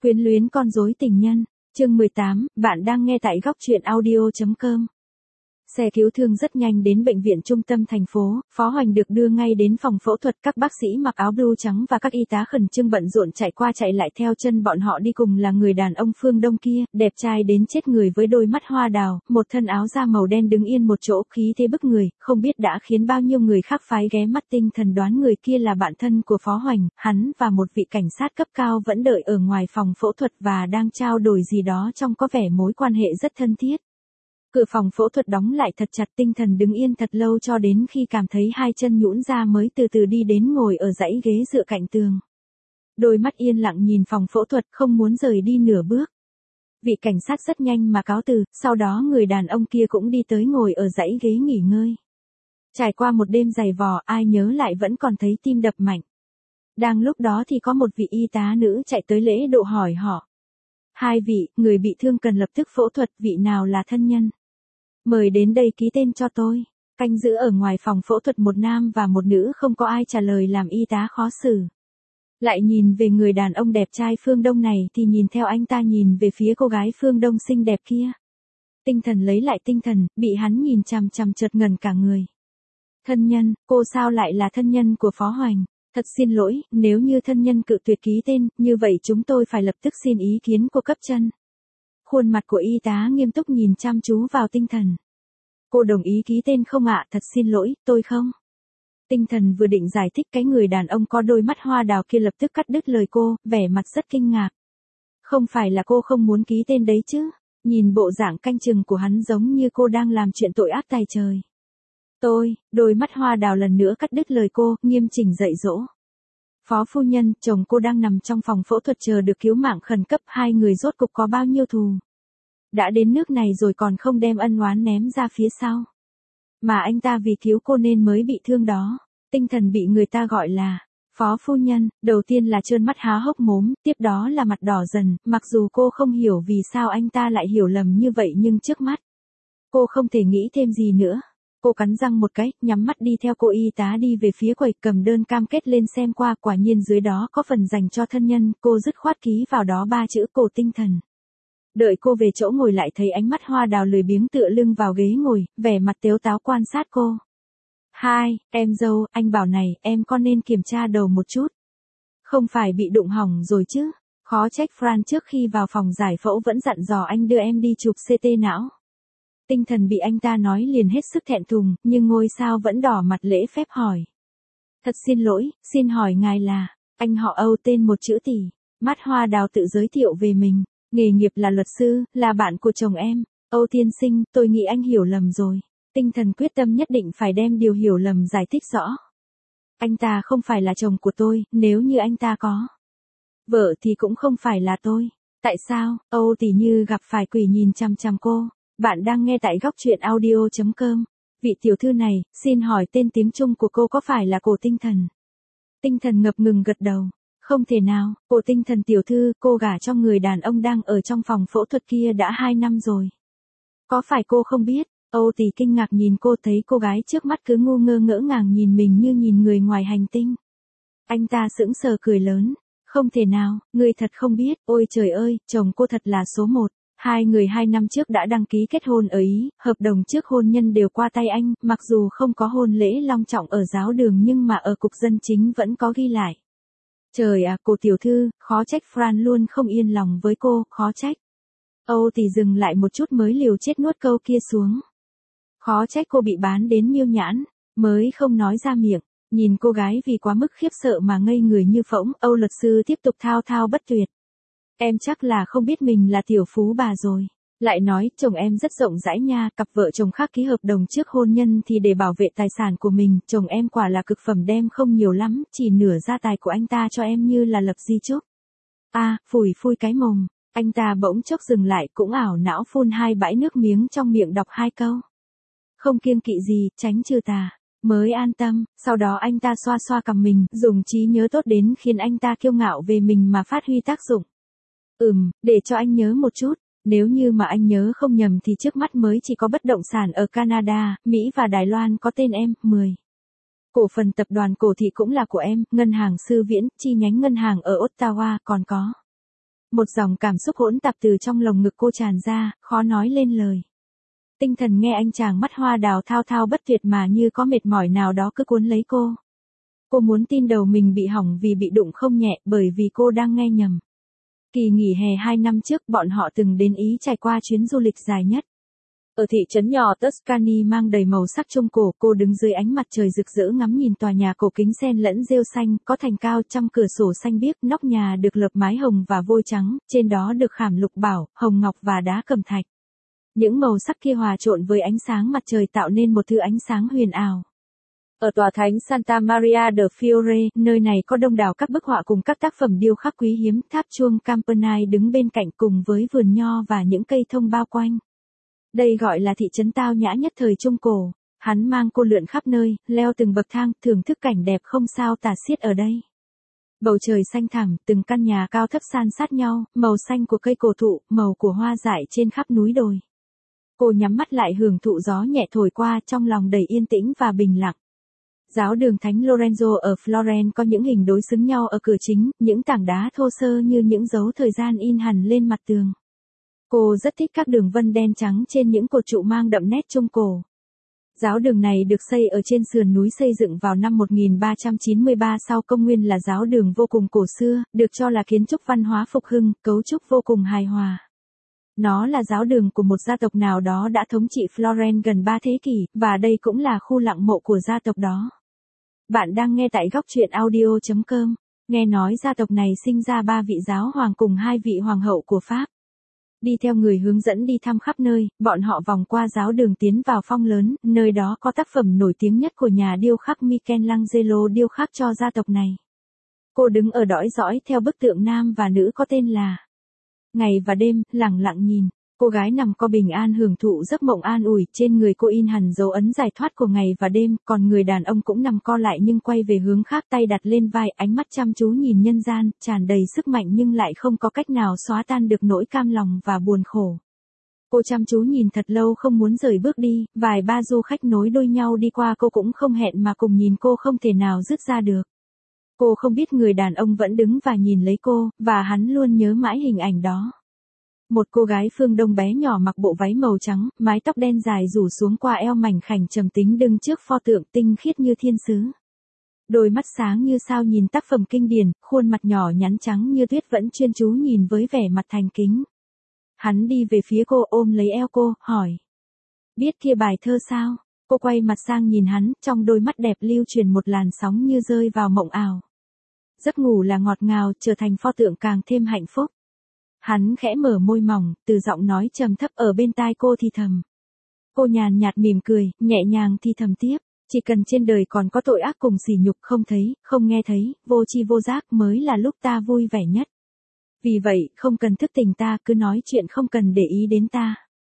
Quyến luyến con rối tình nhân, chương 18, bạn đang nghe tại góc truyện audio.com. Xe cứu thương rất nhanh đến bệnh viện trung tâm thành phố, Phó Hoành được đưa ngay đến phòng phẫu thuật, các bác sĩ mặc áo blue trắng và các y tá khẩn trương bận rộn chạy qua chạy lại theo chân bọn họ đi cùng là người đàn ông Phương Đông kia, đẹp trai đến chết người với đôi mắt hoa đào, một thân áo da màu đen đứng yên một chỗ khí thế bức người, không biết đã khiến bao nhiêu người khác phái ghé mắt tinh thần đoán người kia là bạn thân của Phó Hoành, hắn và một vị cảnh sát cấp cao vẫn đợi ở ngoài phòng phẫu thuật và đang trao đổi gì đó trong có vẻ mối quan hệ rất thân thiết. Cửa phòng phẫu thuật đóng lại thật chặt, tinh thần đứng yên thật lâu cho đến khi cảm thấy hai chân nhũn ra mới từ từ đi đến ngồi ở dãy ghế dựa cạnh tường. Đôi mắt yên lặng nhìn phòng phẫu thuật, không muốn rời đi nửa bước. Vị cảnh sát rất nhanh mà cáo từ, sau đó người đàn ông kia cũng đi tới ngồi ở dãy ghế nghỉ ngơi. Trải qua một đêm dày vò, ai nhớ lại vẫn còn thấy tim đập mạnh. Đang lúc đó thì có một vị y tá nữ chạy tới lễ độ hỏi họ. Hai vị, người bị thương cần lập tức phẫu thuật, vị nào là thân nhân? Mời đến đây ký tên cho tôi. Canh giữ ở ngoài phòng phẫu thuật một nam và một nữ, không có ai trả lời làm y tá khó xử. Lại nhìn về người đàn ông đẹp trai Phương Đông này thì nhìn theo anh ta nhìn về phía cô gái Phương Đông xinh đẹp kia. Tinh thần lấy lại tinh thần, bị hắn nhìn chằm chằm chợt ngẩn cả người. Thân nhân, cô sao lại là thân nhân của Phó Hoành? Thật xin lỗi, nếu như thân nhân cự tuyệt ký tên, như vậy chúng tôi phải lập tức xin ý kiến của cấp trên. Khuôn mặt của y tá nghiêm túc nhìn chăm chú vào tinh thần. Cô đồng ý ký tên không ạ? Thật xin lỗi, tôi không. Tinh thần vừa định giải thích, cái người đàn ông có đôi mắt hoa đào kia lập tức cắt đứt lời cô, vẻ mặt rất kinh ngạc. Không phải là cô không muốn ký tên đấy chứ? Nhìn bộ dạng canh chừng của hắn giống như cô đang làm chuyện tội ác tày trời. Đôi mắt hoa đào lần nữa cắt đứt lời cô, nghiêm chỉnh dạy dỗ. Phó phu nhân, chồng cô đang nằm trong phòng phẫu thuật chờ được cứu mạng khẩn cấp, hai người rốt cục có bao nhiêu thù. Đã đến nước này rồi còn không đem ân oán ném ra phía sau. Mà anh ta vì cứu cô nên mới bị thương đó. Tinh thần bị người ta gọi là Phó phu nhân, đầu tiên là trơn mắt há hốc mồm, tiếp đó là mặt đỏ dần, mặc dù cô không hiểu vì sao anh ta lại hiểu lầm như vậy nhưng trước mắt, cô không thể nghĩ thêm gì nữa. Cô cắn răng một cái, nhắm mắt đi theo cô y tá đi về phía quầy, cầm đơn cam kết lên xem qua, quả nhiên dưới đó có phần dành cho thân nhân, cô dứt khoát ký vào đó 3 chữ Cổ Tinh Thần. Đợi cô về chỗ ngồi lại thấy ánh mắt hoa đào lười biếng tựa lưng vào ghế ngồi, vẻ mặt tếu táo quan sát cô. Hai, em dâu, anh bảo này, em có nên kiểm tra đầu một chút? Không phải bị đụng hỏng rồi chứ? Khó trách Fran trước khi vào phòng giải phẫu vẫn dặn dò anh đưa em đi chụp CT não. Tinh thần bị anh ta nói liền hết sức thẹn thùng, nhưng ngôi sao vẫn đỏ mặt lễ phép hỏi. Thật xin lỗi, xin hỏi ngài là, anh họ Âu tên một chữ Tỷ. Mắt hoa đào tự giới thiệu về mình, nghề nghiệp là luật sư, là bạn của chồng em. Âu tiên sinh, tôi nghĩ anh hiểu lầm rồi. Tinh thần quyết tâm nhất định phải đem điều hiểu lầm giải thích rõ. Anh ta không phải là chồng của tôi, nếu như anh ta có vợ thì cũng không phải là tôi. Tại sao? Âu Tỷ như gặp phải quỷ nhìn chằm chằm cô. Bạn đang nghe tại góc truyện audio.com. Vị tiểu thư này, xin hỏi tên tiếng Trung của cô có phải là Cổ Tinh Thần? Tinh thần ngập ngừng gật đầu. Không thể nào, Cổ Tinh Thần tiểu thư, cô gả cho người đàn ông đang ở trong phòng phẫu thuật kia đã 2 năm rồi. Có phải cô không biết? Âu Tỷ kinh ngạc nhìn cô, thấy cô gái trước mắt cứ ngu ngơ ngỡ ngàng nhìn mình như nhìn người ngoài hành tinh. Anh ta sững sờ cười lớn. Không thể nào, ngươi thật không biết, ôi trời ơi, chồng cô thật là số 1. Hai người 2 năm trước đã đăng ký kết hôn ở Ý, hợp đồng trước hôn nhân đều qua tay anh, mặc dù không có hôn lễ long trọng ở giáo đường nhưng mà ở cục dân chính vẫn có ghi lại. Trời à, cô tiểu thư, khó trách Fran luôn không yên lòng với cô, khó trách. Âu Tỷ dừng lại một chút mới liều chết nuốt câu kia xuống. Khó trách cô bị bán đến miêu nhãn, mới không nói ra miệng. Nhìn cô gái vì quá mức khiếp sợ mà ngây người như phỗng, Âu luật sư tiếp tục thao thao bất tuyệt. Em chắc là không biết mình là tiểu phú bà rồi. Lại nói, chồng em rất rộng rãi nha, cặp vợ chồng khác ký hợp đồng trước hôn nhân thì để bảo vệ tài sản của mình, chồng em quả là cực phẩm, đem không nhiều lắm, chỉ nửa gia tài của anh ta cho em như là lập di chúc. Phủi phui cái mồm, anh ta bỗng chốc dừng lại, cũng ảo não phun 2 bãi nước miếng trong miệng đọc 2 câu. Không kiêng kỵ gì, tránh trừ tà. Mới an tâm, sau đó anh ta xoa xoa cằm mình, dùng trí nhớ tốt đến khiến anh ta kiêu ngạo về mình mà phát huy tác dụng. Để cho anh nhớ một chút, nếu như mà anh nhớ không nhầm thì trước mắt mới chỉ có bất động sản ở Canada, Mỹ và Đài Loan có tên em, 10. Cổ phần tập đoàn Cổ Thị cũng là của em, ngân hàng Sư Viễn, chi nhánh ngân hàng ở Ottawa, còn có Một dòng cảm xúc hỗn tạp từ trong lồng ngực cô tràn ra, khó nói lên lời. Tinh thần nghe anh chàng mắt hoa đào thao thao bất tuyệt mà như có mệt mỏi nào đó cứ cuốn lấy cô. Cô muốn tin đầu mình bị hỏng vì bị đụng không nhẹ bởi vì cô đang nghe nhầm. Kỳ nghỉ hè 2 năm trước bọn họ từng đến Ý trải qua chuyến du lịch dài nhất. Ở thị trấn nhỏ Tuscany mang đầy màu sắc trung cổ, cô đứng dưới ánh mặt trời rực rỡ ngắm nhìn tòa nhà cổ kính xen lẫn rêu xanh, có thành cao trăm cửa sổ xanh biếc, nóc nhà được lợp mái hồng và vôi trắng, trên đó được khảm lục bảo, hồng ngọc và đá cẩm thạch. Những màu sắc kia hòa trộn với ánh sáng mặt trời tạo nên một thứ ánh sáng huyền ảo. Ở tòa thánh Santa Maria del Fiore, nơi này có đông đảo các bức họa cùng các tác phẩm điêu khắc quý hiếm, tháp chuông Campanile đứng bên cạnh cùng với vườn nho và những cây thông bao quanh. Đây gọi là thị trấn tao nhã nhất thời Trung Cổ. Hắn mang cô lượn khắp nơi, leo từng bậc thang, thưởng thức cảnh đẹp không sao tả xiết ở đây. Bầu trời xanh thẳm, từng căn nhà cao thấp san sát nhau, màu xanh của cây cổ thụ, màu của hoa dại trên khắp núi đồi. Cô nhắm mắt lại hưởng thụ gió nhẹ thổi qua, trong lòng đầy yên tĩnh và bình lặng. Giáo đường Thánh Lorenzo ở Florence có những hình đối xứng nhau ở cửa chính, những tảng đá thô sơ như những dấu thời gian in hẳn lên mặt tường. Cô rất thích các đường vân đen trắng trên những cột trụ mang đậm nét Trung Cổ. Giáo đường này được xây ở trên sườn núi, xây dựng vào năm 1393 sau công nguyên, là giáo đường vô cùng cổ xưa, được cho là kiến trúc văn hóa phục hưng, cấu trúc vô cùng hài hòa. Nó là giáo đường của một gia tộc nào đó đã thống trị Florence gần 3 thế kỷ, và đây cũng là khu lăng mộ của gia tộc đó. Bạn đang nghe tại góc truyện audio.com. Nghe nói gia tộc này sinh ra 3 vị giáo hoàng cùng 2 vị hoàng hậu của Pháp. Đi theo người hướng dẫn đi thăm khắp nơi, bọn họ vòng qua giáo đường tiến vào phong lớn, nơi đó có tác phẩm nổi tiếng nhất của nhà điêu khắc Michelangelo điêu khắc cho gia tộc này. Cô đứng ở dõi dõi theo bức tượng nam và nữ có tên là Ngày và Đêm, lẳng lặng nhìn. Cô gái nằm co bình an hưởng thụ giấc mộng an ủi, trên người cô in hẳn dấu ấn giải thoát của ngày và đêm, còn người đàn ông cũng nằm co lại nhưng quay về hướng khác, tay đặt lên vai, ánh mắt chăm chú nhìn nhân gian, tràn đầy sức mạnh nhưng lại không có cách nào xóa tan được nỗi cam lòng và buồn khổ. Cô chăm chú nhìn thật lâu không muốn rời bước đi, vài ba du khách nối đuôi nhau đi qua cô cũng không hẹn mà cùng nhìn cô, không thể nào dứt ra được. Cô không biết người đàn ông vẫn đứng và nhìn lấy cô, và hắn luôn nhớ mãi hình ảnh đó. Một cô gái phương Đông bé nhỏ mặc bộ váy màu trắng, mái tóc đen dài rủ xuống qua eo, mảnh khảnh trầm tính đứng trước pho tượng tinh khiết như thiên sứ. Đôi mắt sáng như sao nhìn tác phẩm kinh điển, khuôn mặt nhỏ nhắn trắng như tuyết vẫn chuyên chú nhìn với vẻ mặt thành kính. Hắn đi về phía cô, ôm lấy eo cô, hỏi. Biết kia bài thơ sao? Cô quay mặt sang nhìn hắn, trong đôi mắt đẹp lưu truyền một làn sóng như rơi vào mộng ảo. Giấc ngủ là ngọt ngào, trở thành pho tượng càng thêm hạnh phúc. Hắn khẽ mở môi mỏng, từ giọng nói trầm thấp ở bên tai cô thì thầm. Cô nhàn nhạt mỉm cười, nhẹ nhàng thì thầm tiếp. Chỉ cần trên đời còn có tội ác cùng sỉ nhục không thấy, không nghe thấy, vô tri vô giác mới là lúc ta vui vẻ nhất. Vì vậy, không cần thức tỉnh ta, cứ nói chuyện không cần để ý đến ta.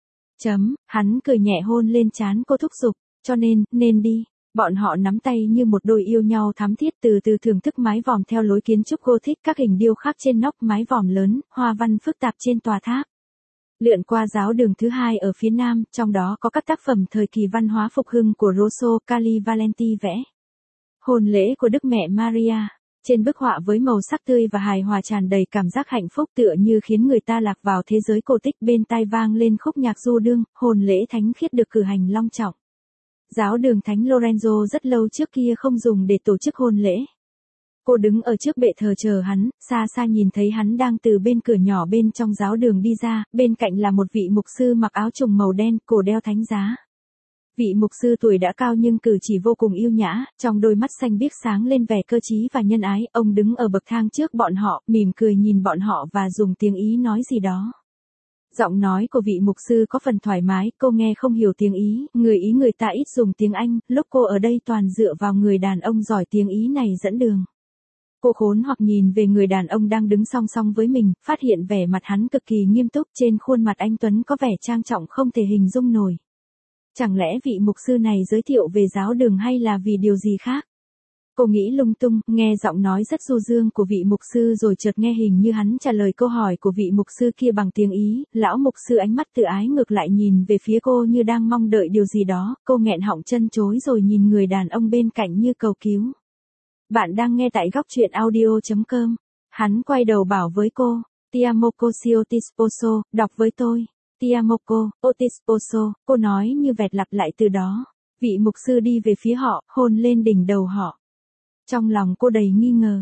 Hắn cười nhẹ hôn lên trán cô thúc giục, cho nên đi. Bọn họ nắm tay như một đôi yêu nhau thắm thiết, từ từ thưởng thức mái vòm theo lối kiến trúc Gothic, các hình điêu khắc trên nóc mái vòm lớn, hoa văn phức tạp trên tòa tháp. Lượn qua giáo đường thứ hai ở phía nam, trong đó có các tác phẩm thời kỳ văn hóa phục hưng của Rosso Calivalenti vẽ. Hôn lễ của Đức Mẹ Maria. Trên bức họa với màu sắc tươi và hài hòa tràn đầy cảm giác hạnh phúc, tựa như khiến người ta lạc vào thế giới cổ tích, bên tai vang lên khúc nhạc du đương, hôn lễ thánh khiết được cử hành long trọng. Giáo đường Thánh Lorenzo rất lâu trước kia không dùng để tổ chức hôn lễ. Cô đứng ở trước bệ thờ chờ hắn, xa xa nhìn thấy hắn đang từ bên cửa nhỏ bên trong giáo đường đi ra, bên cạnh là một vị mục sư mặc áo trùng màu đen, cổ đeo thánh giá. Vị mục sư tuổi đã cao nhưng cử chỉ vô cùng yêu nhã, trong đôi mắt xanh biếc sáng lên vẻ cơ trí và nhân ái, ông đứng ở bậc thang trước bọn họ, mỉm cười nhìn bọn họ và dùng tiếng Ý nói gì đó. Giọng nói của vị mục sư có phần thoải mái, cô nghe không hiểu tiếng Ý, người Ý người ta ít dùng tiếng Anh, lúc cô ở đây toàn dựa vào người đàn ông giỏi tiếng Ý này dẫn đường. Cô khốn hoặc nhìn về người đàn ông đang đứng song song với mình, phát hiện vẻ mặt hắn cực kỳ nghiêm túc, trên khuôn mặt anh tuấn có vẻ trang trọng không thể hình dung nổi. Chẳng lẽ vị mục sư này giới thiệu về giáo đường hay là vì điều gì khác? Cô nghĩ lung tung, nghe giọng nói rất du dương của vị mục sư rồi chợt nghe hình như hắn trả lời câu hỏi của vị mục sư kia bằng tiếng Ý, lão mục sư ánh mắt tự ái ngược lại nhìn về phía cô như đang mong đợi điều gì đó, cô nghẹn họng chân chối rồi nhìn người đàn ông bên cạnh như cầu cứu. Bạn đang nghe tại góc truyện audio.com. Hắn quay đầu bảo với cô, Ti amo così ti sposo, đọc với tôi. Ti amo ti sposo, cô nói như vẹt lặp lại từ đó. Vị mục sư đi về phía họ, hôn lên đỉnh đầu họ. Trong lòng cô đầy nghi ngờ.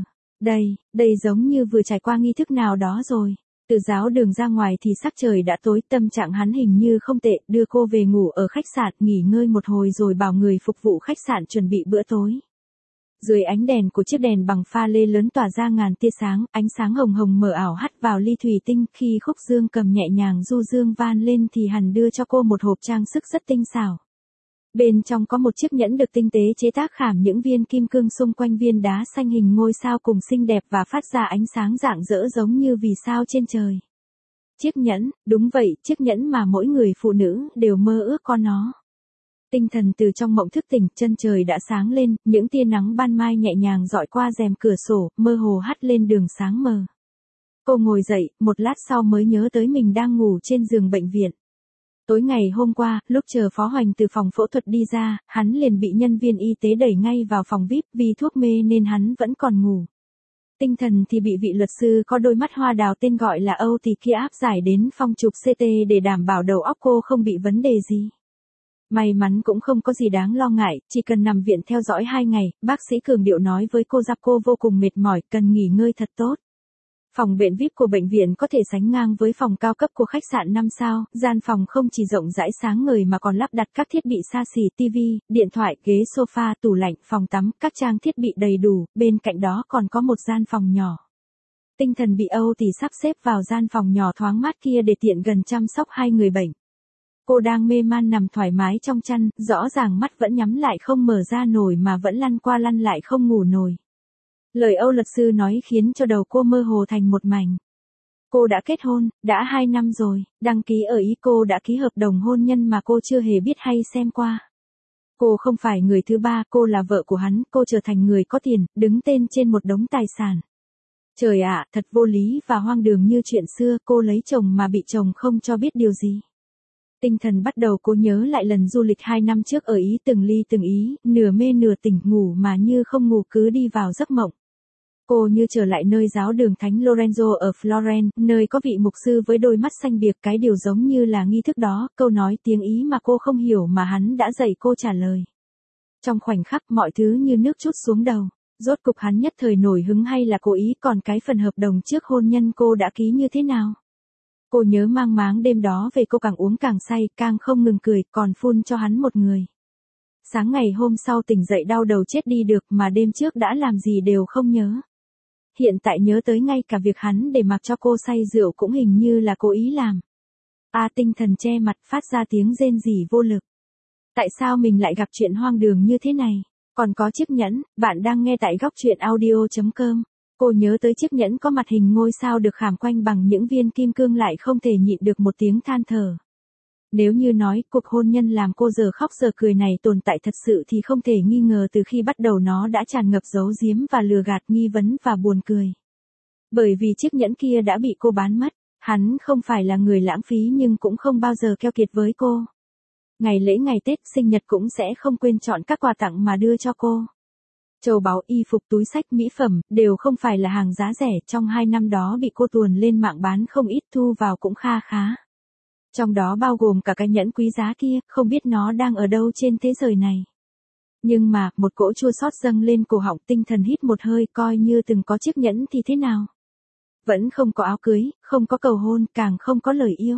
Đây giống như vừa trải qua nghi thức nào đó rồi. Từ giáo đường ra ngoài thì sắc trời đã tối, tâm trạng hắn hình như không tệ, đưa cô về ngủ ở khách sạn, nghỉ ngơi một hồi rồi bảo người phục vụ khách sạn chuẩn bị bữa tối. Dưới ánh đèn của chiếc đèn bằng pha lê lớn tỏa ra ngàn tia sáng, ánh sáng hồng hồng mờ ảo hắt vào ly thủy tinh, khi khúc dương cầm nhẹ nhàng du dương van lên thì hắn đưa cho cô một hộp trang sức rất tinh xảo. Bên trong có một chiếc nhẫn được tinh tế chế tác khảm những viên kim cương xung quanh viên đá xanh hình ngôi sao cùng xinh đẹp và phát ra ánh sáng rạng rỡ giống như vì sao trên trời. Chiếc nhẫn, đúng vậy, chiếc nhẫn mà mỗi người phụ nữ đều mơ ước có nó. Tinh thần từ trong mộng thức tỉnh, chân trời đã sáng lên, những tia nắng ban mai nhẹ nhàng dọi qua rèm cửa sổ, mơ hồ hắt lên đường sáng mờ. Cô ngồi dậy, một lát sau mới nhớ tới mình đang ngủ trên giường bệnh viện. Tối ngày hôm qua, lúc chờ Phó Hoành từ phòng phẫu thuật đi ra, hắn liền bị nhân viên y tế đẩy ngay vào phòng VIP, vì thuốc mê nên hắn vẫn còn ngủ. Tinh thần thì bị vị luật sư có đôi mắt hoa đào tên gọi là Âu thì kia áp giải đến phòng chụp CT để đảm bảo đầu óc cô không bị vấn đề gì. May mắn cũng không có gì đáng lo ngại, chỉ cần nằm viện theo dõi 2 ngày, bác sĩ cường điệu nói với cô rằng cô vô cùng mệt mỏi, cần nghỉ ngơi thật tốt. Phòng bệnh VIP của bệnh viện có thể sánh ngang với phòng cao cấp của khách sạn 5 sao, gian phòng không chỉ rộng rãi sáng ngời mà còn lắp đặt các thiết bị xa xỉ, tivi, điện thoại, ghế sofa, tủ lạnh, phòng tắm, các trang thiết bị đầy đủ, bên cạnh đó còn có một gian phòng nhỏ. Tinh thần bị Âu thì sắp xếp vào gian phòng nhỏ thoáng mát kia để tiện gần chăm sóc 2 người bệnh. Cô đang mê man nằm thoải mái trong chăn, rõ ràng mắt vẫn nhắm lại không mở ra nổi mà vẫn lăn qua lăn lại không ngủ nổi. Lời Âu luật sư nói khiến cho đầu cô mơ hồ thành một mảnh. Cô đã kết hôn, đã 2 năm rồi, đăng ký ở Ý cô đã ký hợp đồng hôn nhân mà cô chưa hề biết hay xem qua. Cô không phải người thứ ba, cô là vợ của hắn, cô trở thành người có tiền, đứng tên trên một đống tài sản. Trời ạ, thật vô lý và hoang đường như chuyện xưa, cô lấy chồng mà bị chồng không cho biết điều gì. Tinh thần bắt đầu cô nhớ lại lần du lịch 2 năm trước ở Ý, từng ly từng ý, nửa mê nửa tỉnh, ngủ mà như không ngủ cứ đi vào giấc mộng. Cô như trở lại nơi giáo đường Thánh Lorenzo ở Florence, nơi có vị mục sư với đôi mắt xanh biếc, cái điều giống như là nghi thức đó, câu nói tiếng Ý mà cô không hiểu mà hắn đã dạy cô trả lời. Trong khoảnh khắc mọi thứ như nước trút xuống đầu, rốt cục hắn nhất thời nổi hứng hay là cố ý, còn cái phần hợp đồng trước hôn nhân cô đã ký như thế nào? Cô nhớ mang máng đêm đó về cô càng uống càng say, càng không ngừng cười, còn phun cho hắn một người. Sáng ngày hôm sau tỉnh dậy đau đầu chết đi được mà đêm trước đã làm gì đều không nhớ. Hiện tại nhớ tới ngay cả việc hắn để mặc cho cô say rượu cũng hình như là cố ý làm. Tinh thần che mặt phát ra tiếng rên rỉ vô lực. Tại sao mình lại gặp chuyện hoang đường như thế này? Còn có chiếc nhẫn, bạn đang nghe tại góc truyện audio.com. Cô nhớ tới chiếc nhẫn có mặt hình ngôi sao được khảm quanh bằng những viên kim cương lại không thể nhịn được một tiếng than thở. Nếu như nói cuộc hôn nhân làm cô giờ khóc giờ cười này tồn tại thật sự thì không thể nghi ngờ từ khi bắt đầu nó đã tràn ngập giấu giếm và lừa gạt, nghi vấn và buồn cười. Bởi vì chiếc nhẫn kia đã bị cô bán mất, hắn không phải là người lãng phí nhưng cũng không bao giờ keo kiệt với cô. Ngày lễ ngày Tết sinh nhật cũng sẽ không quên chọn các quà tặng mà đưa cho cô. Châu báu, y phục, túi xách, mỹ phẩm, đều không phải là hàng giá rẻ, trong 2 năm đó bị cô tuồn lên mạng bán không ít, thu vào cũng kha khá. Trong đó bao gồm cả cái nhẫn quý giá kia, không biết nó đang ở đâu trên thế giới này. Nhưng mà, một cỗ chua xót dâng lên cổ họng, tinh thần hít một hơi, coi như từng có chiếc nhẫn thì thế nào. Vẫn không có áo cưới, không có cầu hôn, càng không có lời yêu.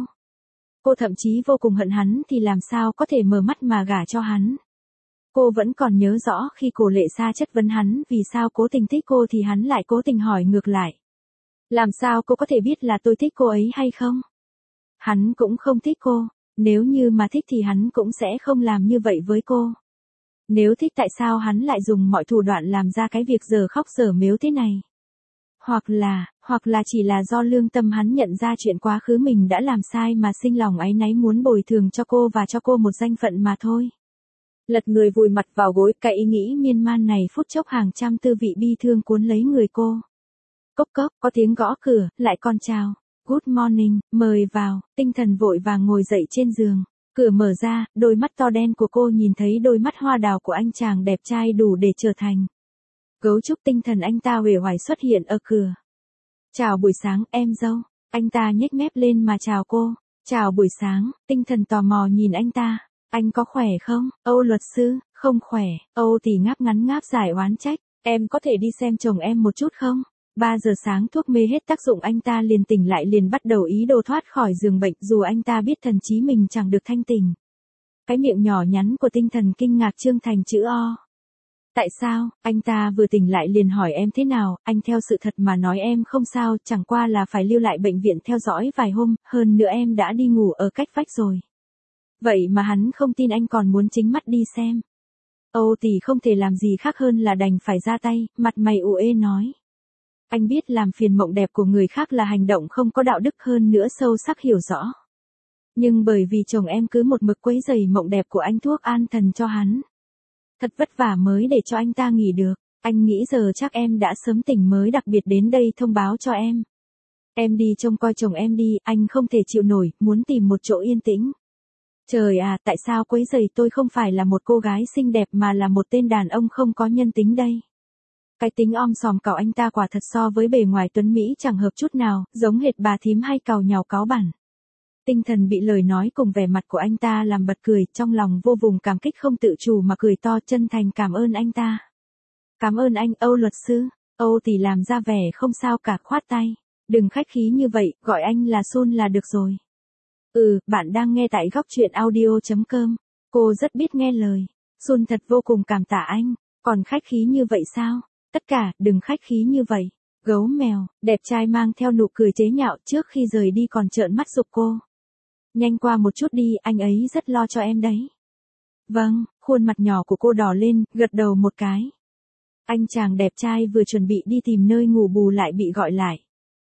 Cô thậm chí vô cùng hận hắn thì làm sao có thể mở mắt mà gả cho hắn. Cô vẫn còn nhớ rõ khi Cổ Lệ Sa chất vấn hắn vì sao cố tình thích cô thì hắn lại cố tình hỏi ngược lại. Làm sao cô có thể biết là tôi thích cô ấy hay không? Hắn cũng không thích cô, nếu như mà thích thì hắn cũng sẽ không làm như vậy với cô. Nếu thích tại sao hắn lại dùng mọi thủ đoạn làm ra cái việc giờ khóc giờ mếu thế này? Hoặc là chỉ là do lương tâm hắn nhận ra chuyện quá khứ mình đã làm sai mà sinh lòng áy náy muốn bồi thường cho cô và cho cô một danh phận mà thôi. Lật người vùi mặt vào gối, cái ý nghĩ miên man này phút chốc hàng trăm tư vị bi thương cuốn lấy người cô. Cốc cốc, có tiếng gõ cửa, lại con chào. Good morning, mời vào, tinh thần vội vàng ngồi dậy trên giường. Cửa mở ra, đôi mắt to đen của cô nhìn thấy đôi mắt hoa đào của anh chàng đẹp trai đủ để trở thành cấu trúc tinh thần anh ta uể oải xuất hiện ở cửa. Chào buổi sáng, em dâu. Anh ta nhếch mép lên mà chào cô. Chào buổi sáng, Tinh Thần tò mò nhìn anh ta. Anh có khỏe không? Âu luật sư, không khỏe. Âu thì ngáp ngắn ngáp dài oán trách. Em có thể đi xem chồng em một chút không? 3 giờ sáng thuốc mê hết tác dụng anh ta liền tỉnh lại liền bắt đầu ý đồ thoát khỏi giường bệnh dù anh ta biết thần trí mình chẳng được thanh tỉnh. Cái miệng nhỏ nhắn của Tinh Thần kinh ngạc trương thành chữ O. Tại sao? Anh ta vừa tỉnh lại liền hỏi em thế nào, anh theo sự thật mà nói em không sao, chẳng qua là phải lưu lại bệnh viện theo dõi vài hôm, hơn nữa em đã đi ngủ ở cách vách rồi. Vậy mà hắn không tin anh còn muốn chính mắt đi xem. Âu tỷ không thể làm gì khác hơn là đành phải ra tay, mặt mày uể nói. Anh biết làm phiền mộng đẹp của người khác là hành động không có đạo đức hơn nữa sâu sắc hiểu rõ. Nhưng bởi vì chồng em cứ một mực quấy rầy mộng đẹp của anh thuốc an thần cho hắn. Thật vất vả mới để cho anh ta nghỉ được, anh nghĩ giờ chắc em đã sớm tỉnh mới đặc biệt đến đây thông báo cho em. Em đi trông coi chồng em đi, anh không thể chịu nổi, muốn tìm một chỗ yên tĩnh. Trời à, tại sao quấy rầy tôi không phải là một cô gái xinh đẹp mà là một tên đàn ông không có nhân tính đây? Cái tính om sòm cào anh ta quả thật so với bề ngoài tuấn Mỹ chẳng hợp chút nào, giống hệt bà thím hay cào nhào cáo bản. Tinh Thần bị lời nói cùng vẻ mặt của anh ta làm bật cười, trong lòng vô cùng cảm kích không tự chủ mà cười to chân thành cảm ơn anh ta. Cảm ơn anh, Âu luật sư. Âu thì làm ra vẻ không sao cả khoát tay. Đừng khách khí như vậy, gọi anh là Sun là được rồi. Bạn đang nghe tại góc truyện audio.com. Cô rất biết nghe lời. Sun thật vô cùng cảm tạ anh. Còn khách khí như vậy sao? Tất cả, đừng khách khí như vậy. Gấu mèo, đẹp trai mang theo nụ cười chế nhạo trước khi rời đi còn trợn mắt giục cô. Nhanh qua một chút đi, anh ấy rất lo cho em đấy. Vâng, khuôn mặt nhỏ của cô đỏ lên, gật đầu một cái. Anh chàng đẹp trai vừa chuẩn bị đi tìm nơi ngủ bù lại bị gọi lại.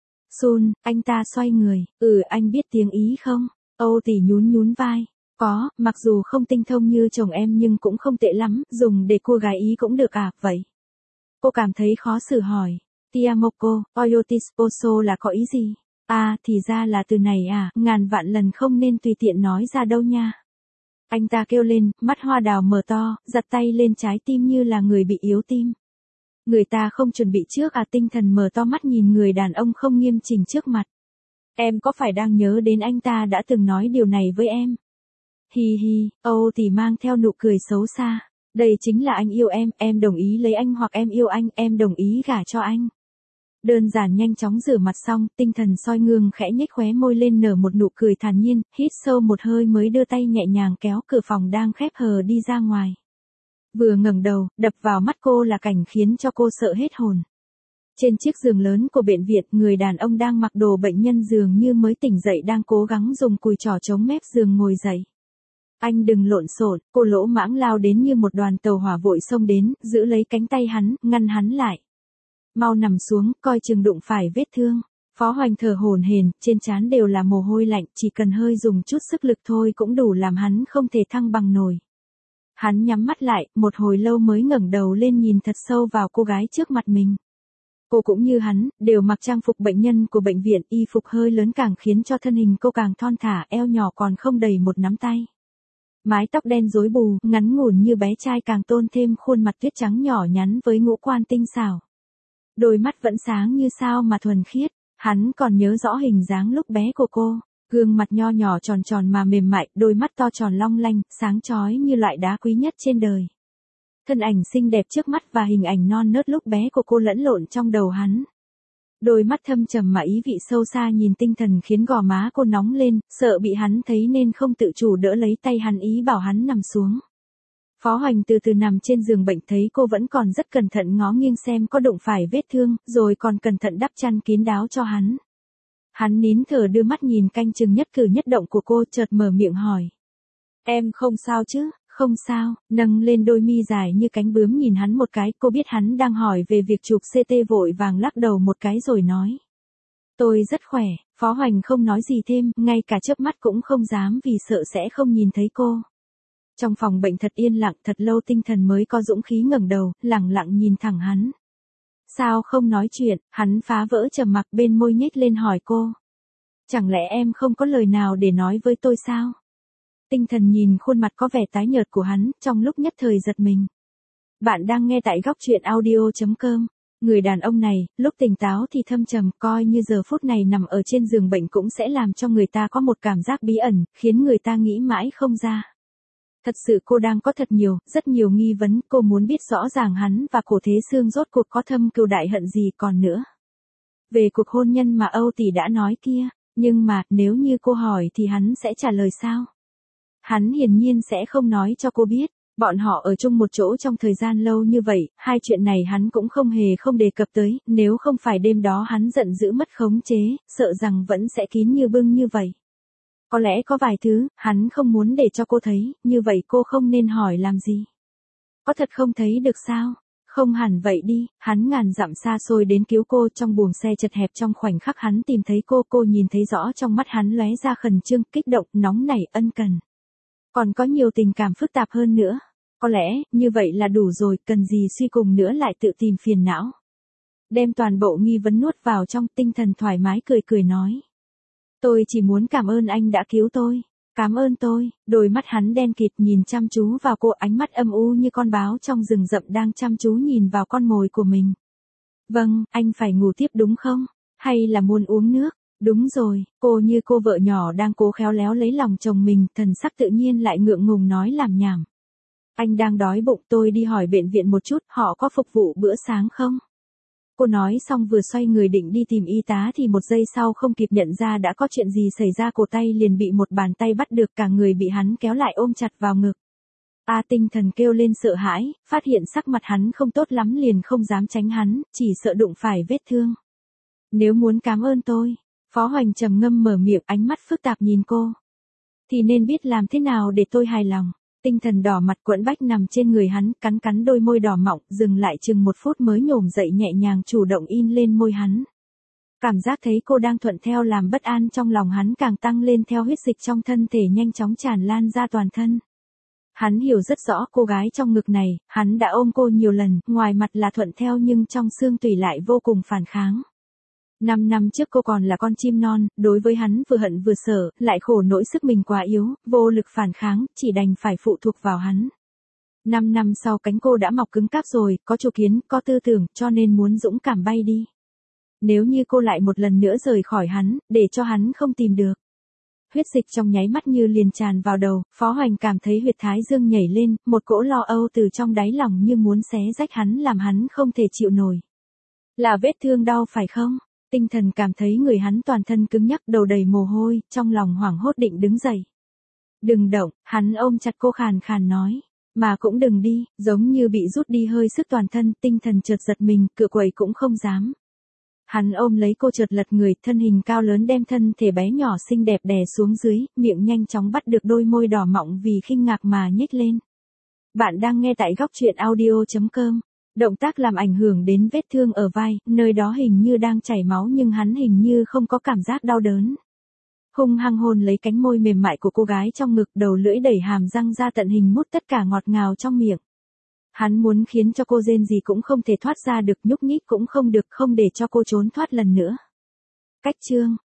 Sun, anh ta xoay người, anh biết tiếng Ý không? Âu tỷ nhún nhún vai. Có, mặc dù không tinh thông như chồng em nhưng cũng không tệ lắm, dùng để cua gái Ý cũng được à, vậy. Cô cảm thấy khó xử hỏi. Tiamoko, Oyotisposo là có ý gì? À, thì ra là từ này à, ngàn vạn lần không nên tùy tiện nói ra đâu nha. Anh ta kêu lên, mắt hoa đào mở to, giật tay lên trái tim như là người bị yếu tim. Người ta không chuẩn bị trước à? Tinh Thần mở to mắt nhìn người đàn ông không nghiêm chỉnh trước mặt. Em có phải đang nhớ đến anh ta đã từng nói điều này với em? Hi hi, Âu thì mang theo nụ cười xấu xa. Đây chính là anh yêu em đồng ý lấy anh hoặc em yêu anh, em đồng ý gả cho anh. Đơn giản nhanh chóng rửa mặt xong, Tinh Thần soi gương khẽ nhếch khóe môi lên nở một nụ cười thản nhiên, hít sâu một hơi mới đưa tay nhẹ nhàng kéo cửa phòng đang khép hờ đi ra ngoài. Vừa ngẩng đầu, đập vào mắt cô là cảnh khiến cho cô sợ hết hồn. Trên chiếc giường lớn của bệnh viện, người đàn ông đang mặc đồ bệnh nhân dường như mới tỉnh dậy đang cố gắng dùng cùi trỏ chống mép giường ngồi dậy. Anh đừng lộn xộn, cô lỗ mãng lao đến như một đoàn tàu hỏa vội xông đến, giữ lấy cánh tay hắn, ngăn hắn lại. Mau nằm xuống, coi chừng đụng phải vết thương. Phó Hoành thở hổn hển, trên trán đều là mồ hôi lạnh, chỉ cần hơi dùng chút sức lực thôi cũng đủ làm hắn không thể thăng bằng nổi. Hắn nhắm mắt lại, một hồi lâu mới ngẩng đầu lên nhìn thật sâu vào cô gái trước mặt mình. Cô cũng như hắn, đều mặc trang phục bệnh nhân của bệnh viện, y phục hơi lớn càng khiến cho thân hình cô càng thon thả, eo nhỏ còn không đầy một nắm tay. Mái tóc đen rối bù, ngắn ngủn như bé trai càng tôn thêm khuôn mặt tuyết trắng nhỏ nhắn với ngũ quan tinh xảo. Đôi mắt vẫn sáng như sao mà thuần khiết, hắn còn nhớ rõ hình dáng lúc bé của cô, gương mặt nho nhỏ tròn tròn mà mềm mại, đôi mắt to tròn long lanh, sáng chói như loại đá quý nhất trên đời. Thân ảnh xinh đẹp trước mắt và hình ảnh non nớt lúc bé của cô lẫn lộn trong đầu hắn. Đôi mắt thâm trầm mà ý vị sâu xa nhìn Tinh Thần khiến gò má cô nóng lên, sợ bị hắn thấy nên không tự chủ đỡ lấy tay hắn ý bảo hắn nằm xuống. Phó Hoành từ từ nằm trên giường bệnh thấy cô vẫn còn rất cẩn thận ngó nghiêng xem có đụng phải vết thương, rồi còn cẩn thận đắp chăn kín đáo cho hắn. Hắn nín thở đưa mắt nhìn canh chừng nhất cử nhất động của cô, chợt mở miệng hỏi. Em không sao chứ? Không sao, nâng lên đôi mi dài như cánh bướm nhìn hắn một cái, cô biết hắn đang hỏi về việc chụp CT vội vàng lắc đầu một cái rồi nói. Tôi rất khỏe, Phó Hoành không nói gì thêm, ngay cả chớp mắt cũng không dám vì sợ sẽ không nhìn thấy cô. Trong phòng bệnh thật yên lặng, thật lâu Tinh Thần mới có dũng khí ngẩng đầu, lẳng lặng nhìn thẳng hắn. Sao không nói chuyện? Hắn phá vỡ trầm mặc bên môi nhếch lên hỏi cô. Chẳng lẽ em không có lời nào để nói với tôi sao? Tinh Thần nhìn khuôn mặt có vẻ tái nhợt của hắn, trong lúc nhất thời giật mình. Bạn đang nghe tại góc truyện audio.com. Người đàn ông này, lúc tỉnh táo thì thâm trầm, coi như giờ phút này nằm ở trên giường bệnh cũng sẽ làm cho người ta có một cảm giác bí ẩn, khiến người ta nghĩ mãi không ra. Thật sự cô đang có rất nhiều nghi vấn, cô muốn biết rõ ràng hắn và Cổ Thế Sương rốt cuộc có thâm cừu đại hận gì còn nữa. Về cuộc hôn nhân mà Âu tỷ đã nói kia, nhưng mà, nếu như cô hỏi thì hắn sẽ trả lời sao? Hắn hiển nhiên sẽ không nói cho cô biết. Bọn họ ở chung một chỗ trong thời gian lâu như vậy, hai chuyện này hắn cũng không đề cập tới, nếu không phải đêm đó hắn giận dữ mất khống chế, sợ rằng vẫn sẽ kín như bưng như vậy. Có lẽ có vài thứ, hắn không muốn để cho cô thấy, như vậy cô không nên hỏi làm gì. Có thật không thấy được sao? Không hẳn vậy đi, hắn ngàn dặm xa xôi đến cứu cô trong buồng xe chật hẹp trong khoảnh khắc hắn tìm thấy cô nhìn thấy rõ trong mắt hắn lóe ra khẩn trương, kích động, nóng nảy, ân cần. Còn có nhiều tình cảm phức tạp hơn nữa. Có lẽ, như vậy là đủ rồi, cần gì suy cùng nữa lại tự tìm phiền não. Đem toàn bộ nghi vấn nuốt vào trong, tinh thần thoải mái cười nói. Tôi chỉ muốn cảm ơn anh đã cứu tôi. Cảm ơn tôi. Đôi mắt hắn đen kịt nhìn chăm chú vào cô, ánh mắt âm u như con báo trong rừng rậm đang chăm chú nhìn vào con mồi của mình. Vâng, anh phải ngủ tiếp đúng không? Hay là muốn uống nước? Đúng rồi, cô như cô vợ nhỏ đang cố khéo léo lấy lòng chồng mình, thần sắc tự nhiên lại ngượng ngùng nói làm nhảm. Anh đang đói bụng, tôi đi hỏi bệnh viện một chút, họ có phục vụ bữa sáng không? Cô nói xong vừa xoay người định đi tìm y tá thì một giây sau không kịp nhận ra đã có chuyện gì xảy ra, cổ tay liền bị một bàn tay bắt được, cả người bị hắn kéo lại ôm chặt vào ngực. Tinh thần kêu lên sợ hãi, phát hiện sắc mặt hắn không tốt lắm liền không dám tránh hắn, chỉ sợ đụng phải vết thương. Nếu muốn cảm ơn tôi, Phó Hoành trầm ngâm mở miệng, ánh mắt phức tạp nhìn cô. Thì nên biết làm thế nào để tôi hài lòng. Tinh thần đỏ mặt quẫn bách nằm trên người hắn, cắn đôi môi đỏ mọng, dừng lại chừng 1 phút mới nhổm dậy nhẹ nhàng chủ động in lên môi hắn. Cảm giác thấy cô đang thuận theo làm bất an trong lòng hắn càng tăng lên, theo huyết dịch trong thân thể nhanh chóng tràn lan ra toàn thân. Hắn hiểu rất rõ cô gái trong ngực này, hắn đã ôm cô nhiều lần, ngoài mặt là thuận theo nhưng trong xương tủy lại vô cùng phản kháng. 5 năm trước cô còn là con chim non, đối với hắn vừa hận vừa sợ, lại khổ nỗi sức mình quá yếu, vô lực phản kháng, chỉ đành phải phụ thuộc vào hắn. 5 năm sau cánh cô đã mọc cứng cáp rồi, có chủ kiến, có tư tưởng, cho nên muốn dũng cảm bay đi. Nếu như cô lại một lần nữa rời khỏi hắn, để cho hắn không tìm được. Huyết dịch trong nháy mắt như liền tràn vào đầu, Phó Hoành cảm thấy huyệt thái dương nhảy lên, một cỗ lo âu từ trong đáy lòng như muốn xé rách hắn, làm hắn không thể chịu nổi. Là vết thương đau phải không? Tinh thần cảm thấy người hắn toàn thân cứng nhắc, đầu đầy mồ hôi, trong lòng hoảng hốt định đứng dậy. Đừng động, hắn ôm chặt cô khàn khàn nói. Mà cũng đừng đi, giống như bị rút đi hơi sức toàn thân, tinh thần chợt giật mình, cựa quậy cũng không dám. Hắn ôm lấy cô chợt lật người, thân hình cao lớn đem thân thể bé nhỏ xinh đẹp đè xuống dưới, miệng nhanh chóng bắt được đôi môi đỏ mọng vì khinh ngạc mà nhếch lên. Bạn đang nghe tại góc truyện audio.com. Động tác làm ảnh hưởng đến vết thương ở vai, nơi đó hình như đang chảy máu nhưng hắn hình như không có cảm giác đau đớn. Hung hăng hôn lấy cánh môi mềm mại của cô gái trong ngực, đầu lưỡi đẩy hàm răng ra tận hình mút tất cả ngọt ngào trong miệng. Hắn muốn khiến cho cô rên gì cũng không thể thoát ra được, nhúc nhích cũng không được, không để cho cô trốn thoát lần nữa. Cách chương